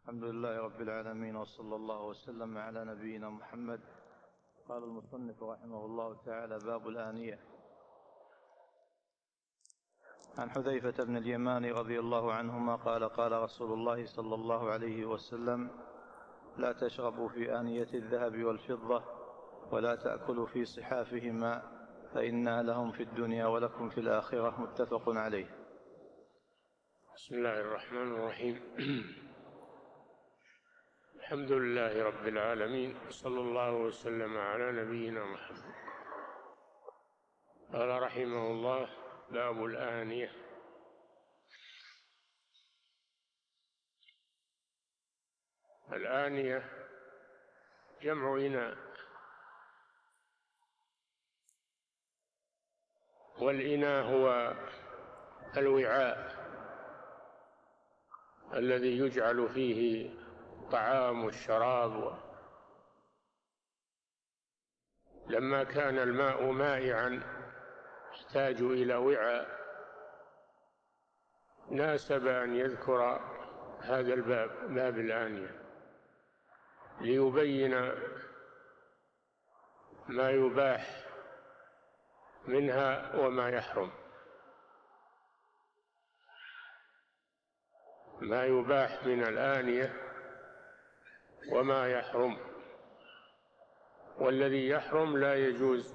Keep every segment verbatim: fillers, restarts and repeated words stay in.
الحمد لله رب العالمين، وصلى الله وسلم على نبينا محمد. قال المصنف رحمه الله تعالى: باب الآنية. عن حذيفة بن اليمان رضي الله عنهما قال: قال رسول الله صلى الله عليه وسلم: لا تشربوا في آنية الذهب والفضة، ولا تأكلوا في صحافهما، فإنها لهم في الدنيا ولكم في الآخرة. متفق عليه. بسم الله الرحمن الرحيم. الحمد لله رب العالمين، صلى الله وسلم على نبينا محمد. قال رحمه الله: باب الآنية. الآنية جمع إناء، والإناء هو الوعاء الذي يجعل فيه الطعام والشراب. لما كان الماء مائعا يحتاج إلى وعاء، ناسب أن يذكر هذا الباب، باب الآنية، ليبين ما يباح منها وما يحرم، ما يباح من الآنية وما يحرم. والذي يحرم لا يجوز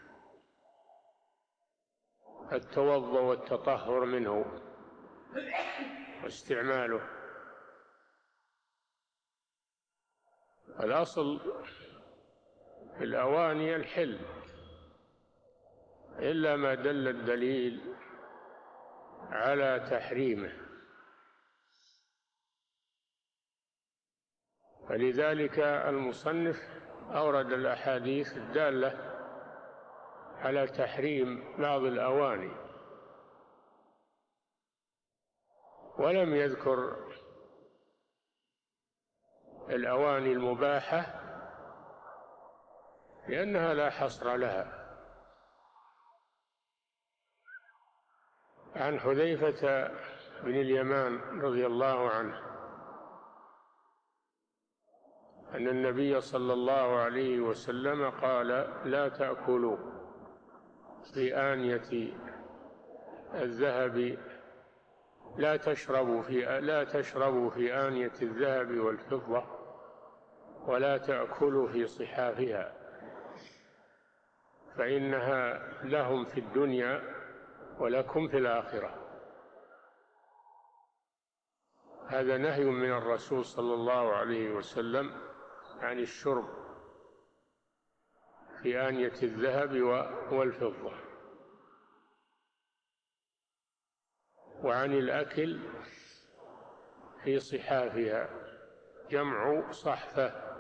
التوضؤ والتطهر منه واستعماله. الأصل في الأواني الحل، إلا ما دل الدليل على تحريمه، فلذلك المصنف أورد الأحاديث الدالة على تحريم بعض الأواني، ولم يذكر الأواني المباحة لأنها لا حصر لها. عن حذيفة بن اليمان رضي الله عنه أن النبي صلى الله عليه وسلم قال: لا تأكلوا في آنية الذهب لا تشربوا في لا تشربوا في آنية الذهب والفضة، ولا تأكلوا في صحافها، فإنها لهم في الدنيا ولكم في الآخرة. هذا نهي من الرسول صلى الله عليه وسلم عن الشرب في آنية الذهب والفضة، وعن الأكل في صحافها، جمع صحفة،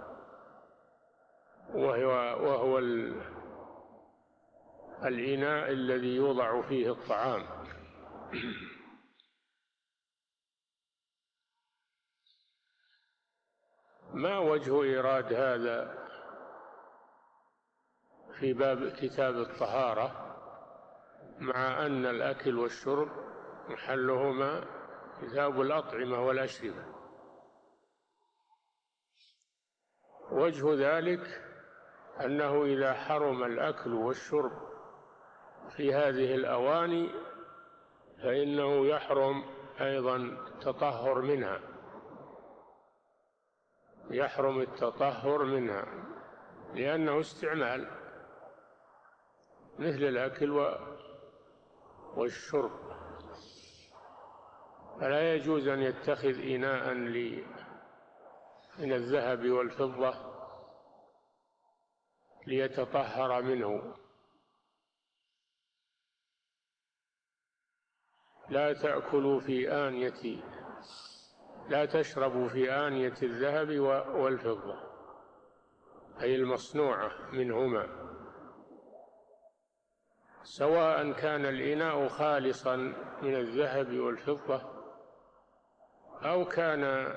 وهو, وهو الإناء الذي يوضع فيه الطعام. ما وجه إيراد هذا في باب كتاب الطهارة، مع أن الأكل والشرب محلهما كتاب الأطعمة والأشربة؟ وجه ذلك أنه إذا حرم الأكل والشرب في هذه الأواني فإنه يحرم أيضا التطهر منها، يحرم التطهر منها لأنه استعمال مثل الأكل والشرب. فلا يجوز أن يتخذ إناء من الذهب والفضة ليتطهر منه. لا تأكلوا في آنية لا تشربوا في آنية الذهب والفضة، أي المصنوعة منهما، سواء كان الإناء خالصا من الذهب والفضة أو كان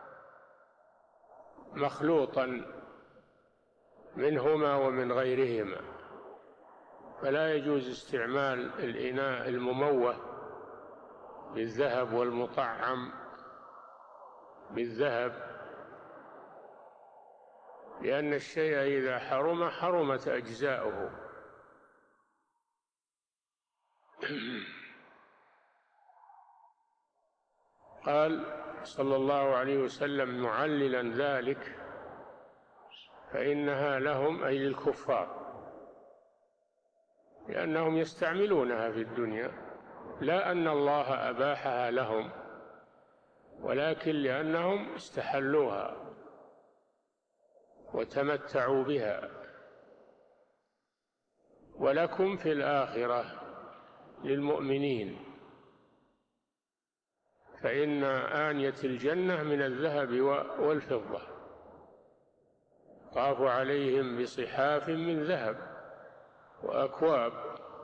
مخلوطا منهما ومن غيرهما. فلا يجوز استعمال الإناء المموه بالذهب والمطعم بالذهب، لأن الشيء إذا حرم حرمت أجزاؤه. قال صلى الله عليه وسلم معللا ذلك: فإنها لهم، أي للكفار، لأنهم يستعملونها في الدنيا، لا أن الله أباحها لهم، ولكن لأنهم استحلوها وتمتعوا بها. ولكم في الآخرة للمؤمنين، فإن آنية الجنة من الذهب والفضة، طاف عليهم بصحاف من ذهب وأكواب.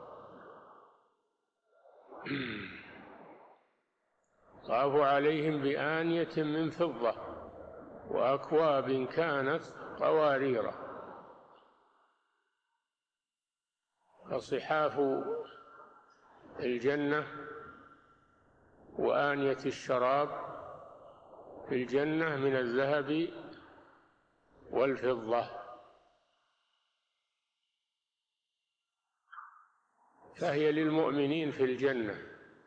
طافوا عليهم بآنية من فضة وأكواب كانت قوارير. فصحاف الجنة وآنية الشراب في الجنة من الذهب والفضة، فهي للمؤمنين في الجنة.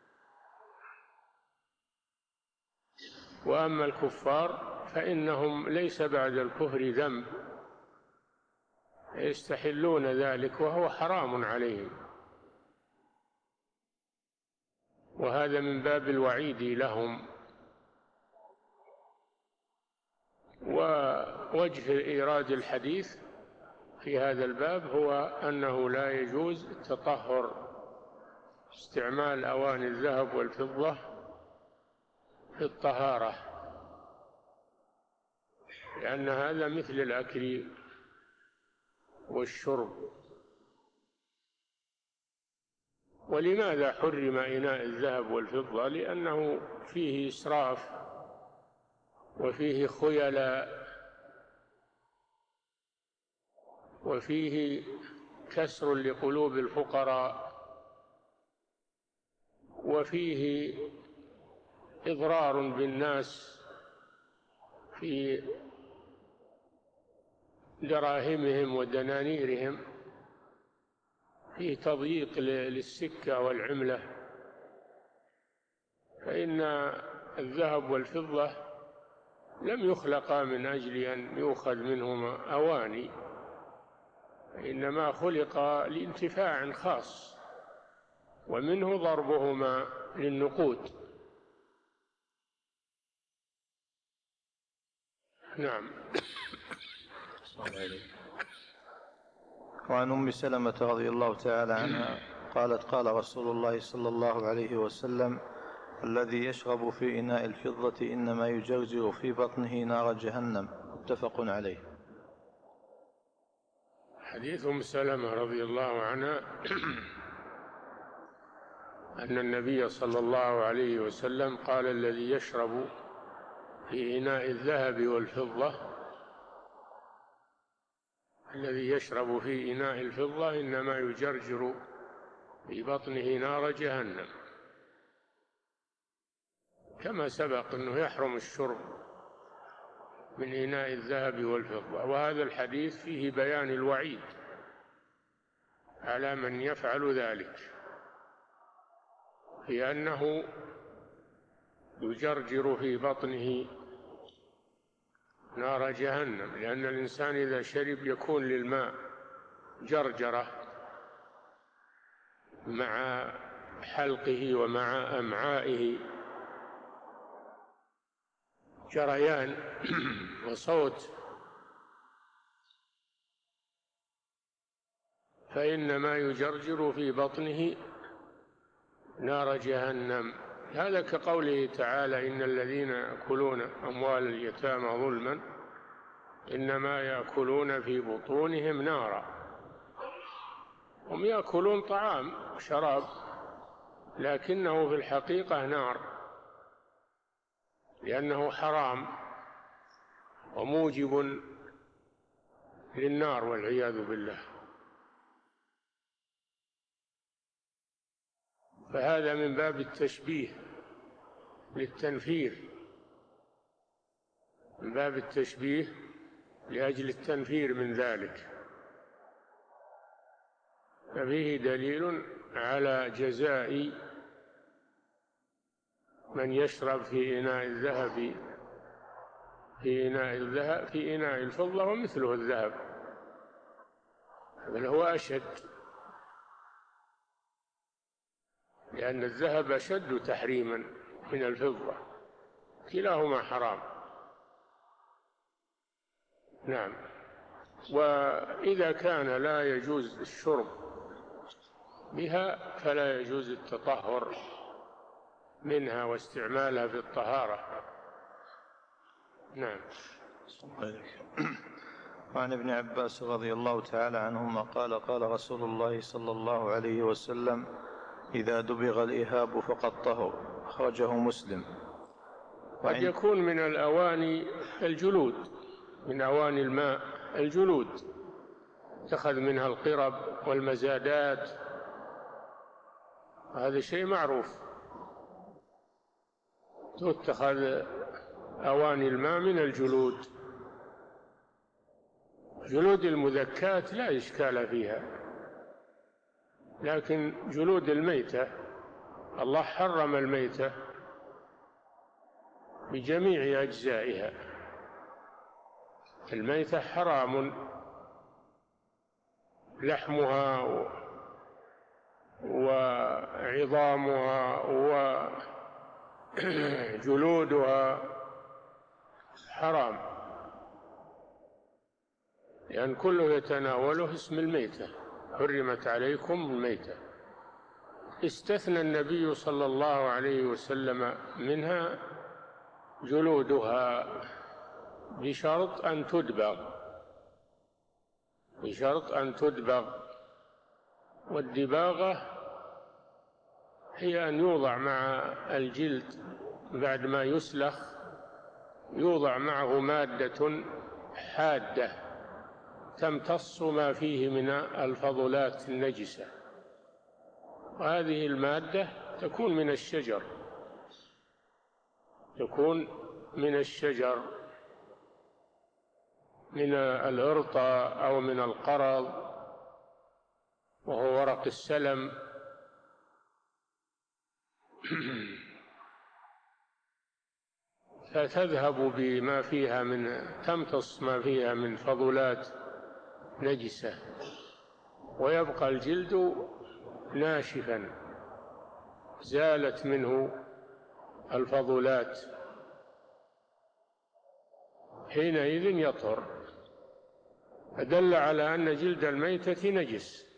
وأما الكفار فإنهم ليس بعد الكفر ذنب، يستحلون ذلك وهو حرام عليهم، وهذا من باب الوعيد لهم. ووجه إيراد الحديث في هذا الباب هو أنه لا يجوز التطهر، استعمال أواني الذهب والفضة في الطهارة، لأن هذا مثل الأكل والشرب. ولماذا حرم إناء الذهب والفضة؟ لأنه فيه إسراف وفيه خيلاء وفيه كسر لقلوب الفقراء وفيه إضرار بالناس في دراهمهم ودنانيرهم، فيه تضييق للسكة والعملة. فإن الذهب والفضة لم يخلقا من أجل أن يؤخذ منهما أواني، إنما خلقا لانتفاع خاص، ومنه ضربهما للنقود. نعم. وعن أم سلمة رضي الله تعالى عنها قالت: قال رسول الله صلى الله عليه وسلم: الذي يشرب في إناء الفضة إنما يجرجر في بطنه نار جهنم. متفق عليه. حديث أم سلمة رضي الله عنها أن النبي صلى الله عليه وسلم قال: الذي يشرب في إناء الذهب والفضة الذي يشرب في إناء الفضة إنما يجرجر في بطنه نار جهنم، كما سبق أنه يحرم الشرب من إناء الذهب والفضة. وهذا الحديث فيه بيان الوعيد على من يفعل ذلك، في أنه يجرجر في بطنه نار جهنم، لأن الإنسان إذا شرب يكون للماء جرجرة مع حلقه ومع أمعائه جريان وصوت، فإنما يجرجر في بطنه نار جهنم. هذا كقوله تعالى: إن الذين يأكلون أموال اليتامى ظلما إنما يأكلون في بطونهم نارا. هم يأكلون طعام وشراب، لكنه في الحقيقة نار، لأنه حرام وموجب للنار والعياذ بالله. فهذا من باب التشبيه للتنفير، من باب التشبيه لأجل التنفير من ذلك. ففيه دليل على جزاء من يشرب في إناء الذهب في إناء الذهب في إناء الفضة ومثله الذهب، بل هو أشد، لأن الذهب أشد تحريما من الفضة، كلاهما حرام. نعم. وإذا كان لا يجوز الشرب بها فلا يجوز التطهر منها واستعمالها في الطهارة. نعم. وعن ابن عباس رضي الله تعالى عنهما قال قال رسول الله صلى الله عليه وسلم: إذا دبغ الإهاب فقد طهر. أخرجه مسلم. قد يكون من الأواني الجلود، من أواني الماء الجلود، تأخذ منها القرب والمزادات، هذا شيء معروف، تتخذ أواني الماء من الجلود. جلود المذكات لا إشكال فيها، لكن جلود الميتة الله حرم الميتة بجميع أجزائها. الميتة حرام لحمها وعظامها وجلودها حرام، لأن كله يتناوله اسم الميتة، حرمت عليكم الميتة. استثنى النبي صلى الله عليه وسلم منها جلودها بشرط أن تدبغ، بشرط أن تدبغ. والدباغة هي أن يوضع مع الجلد بعد ما يسلخ، يوضع معه مادة حادة تمتص ما فيه من الفضلات النجسة، وهذه المادة تكون من الشجر، تكون من الشجر، من الأرطة أو من القرض، وهو ورق السلم. فتذهب بما فيها من، تمتص ما فيها من فضلات نجسة، ويبقى الجلد ناشفا، زالت منه الفضلات، حينئذ يطهر. فدل على أن جلد الميتة نجس،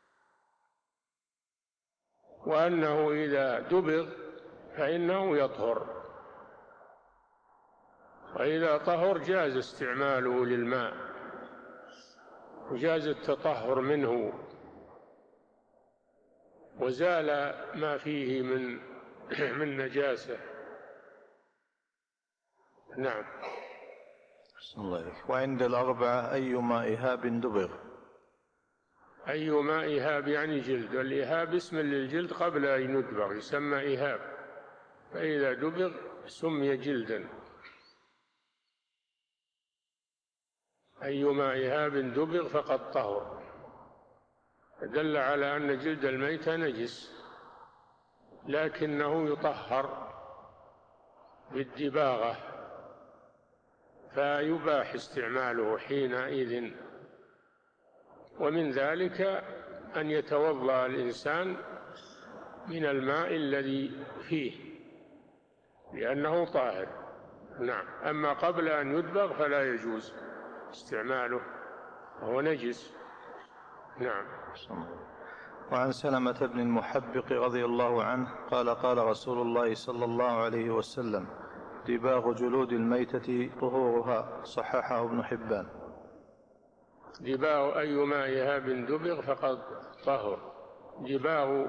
وأنه إذا دبغ فإنه يطهر، وإذا طهر جاز استعماله للماء وجاز التطهر منه، وزال ما فيه من من نجاسة. نعم. وعند الأربعة أيما إهاب دبغ. أيما إهاب يعني جلد، والإهاب اسم للجلد قبل أن يدبغ يسمى إهاب، فإذا دبغ سمي جلدا. أيما إهاب دبغ فقد طهر، دل على أن جلد الميتة نجس، لكنه يطهر بالدباغة، فيباح استعماله حينئذ. ومن ذلك أن يتوضأ الإنسان من الماء الذي فيه، لأنه طاهر. نعم. أما قبل أن يدبغ فلا يجوز استعماله، وهو نجس. نعم. وعن سلمة بن المحبق رضي الله عنه قال قال رسول الله صلى الله عليه وسلم: دباغ جلود الميتة طهورها. صححه ابن حبان. دباغ أيما إهاب دبغ فقد طهر. دباغ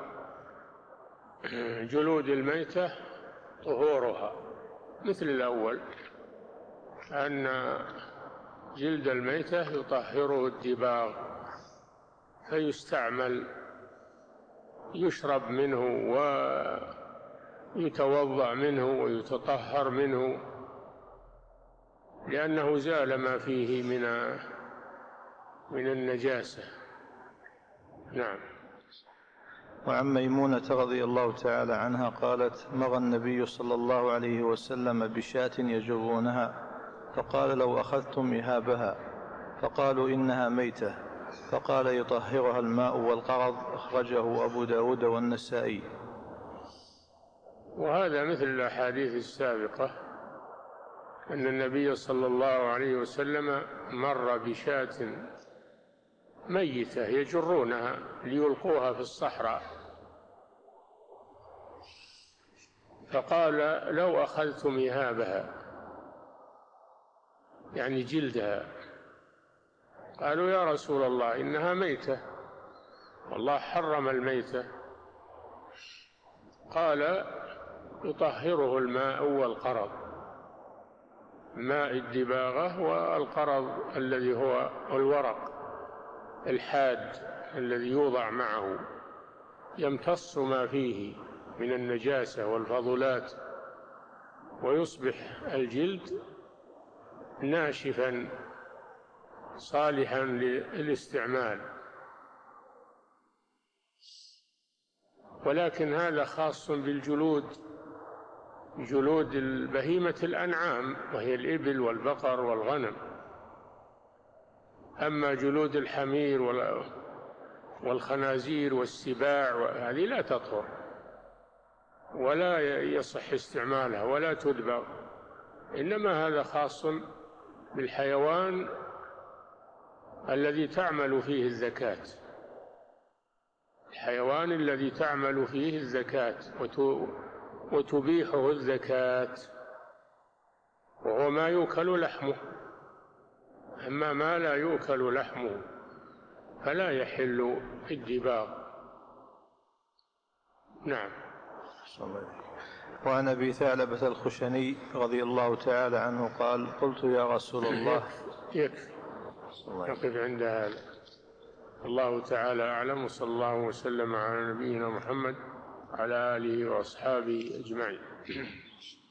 جلود الميتة طهورها مثل الأول، أن جلد الميتة يطهره الدباغ، فيستعمل، يشرب منه ويتوضأ منه ويتطهر منه. لأنه زال ما فيه من من النجاسة. نعم. وعن ميمونة رضي الله تعالى عنها قالت: مضى النبي صلى الله عليه وسلم بشاة يجرونها، فقال: لو أخذتم إهابها، فقالوا: إنها ميتة، فقال: يطهرها الماء والقرض. أخرجه أبو داود والنسائي. وهذا مثل الأحاديث السابقة، أن النبي صلى الله عليه وسلم مر بشاة ميتة يجرونها ليلقوها في الصحراء، فقال: لو أخذتم إهابها، يعني جلدها. قالوا: يا رسول الله، إنها ميتة، والله حرم الميتة. قال: يطهره الماء والقرض، ماء الدباغة والقرض الذي هو الورق الحاد الذي يوضع معه، يمتص ما فيه من النجاسة والفضلات، ويصبح الجلد ناشفا صالحا للاستعمال. ولكن هذا خاص بالجلود، جلود بهيمة الأنعام وهي الإبل والبقر والغنم. أما جلود الحمير والخنازير والسباع هذه لا تطهر ولا يصح استعمالها ولا تدبغ، إنما هذا خاص بالحيوان الذي تعمل فيه الزكاة، الحيوان الذي تعمل فيه الزكاة وتبيحه الزكاة، وهو ما يؤكل لحمه. أما ما لا يؤكل لحمه فلا يحل الدباغ. نعم. وعن أبي ثعلبة الخشني رضي الله تعالى عنه قال: قلت يا رسول الله. يكفي نقف عند هذا. الله تعالى أعلم، وصلى الله وسلم على نبينا محمد وعلى آله وأصحابه أجمعين.